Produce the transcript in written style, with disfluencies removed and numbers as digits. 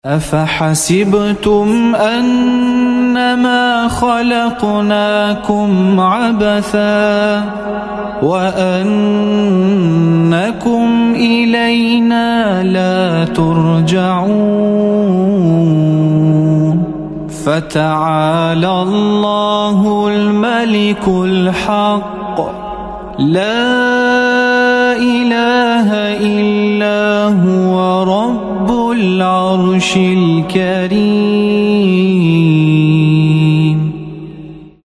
أفحسبتم أنما خلقناكم عبثا وأنكم إلينا لا ترجعون فتعالى الله الملك الحق لا إله إلا هو رب العرش الكريم.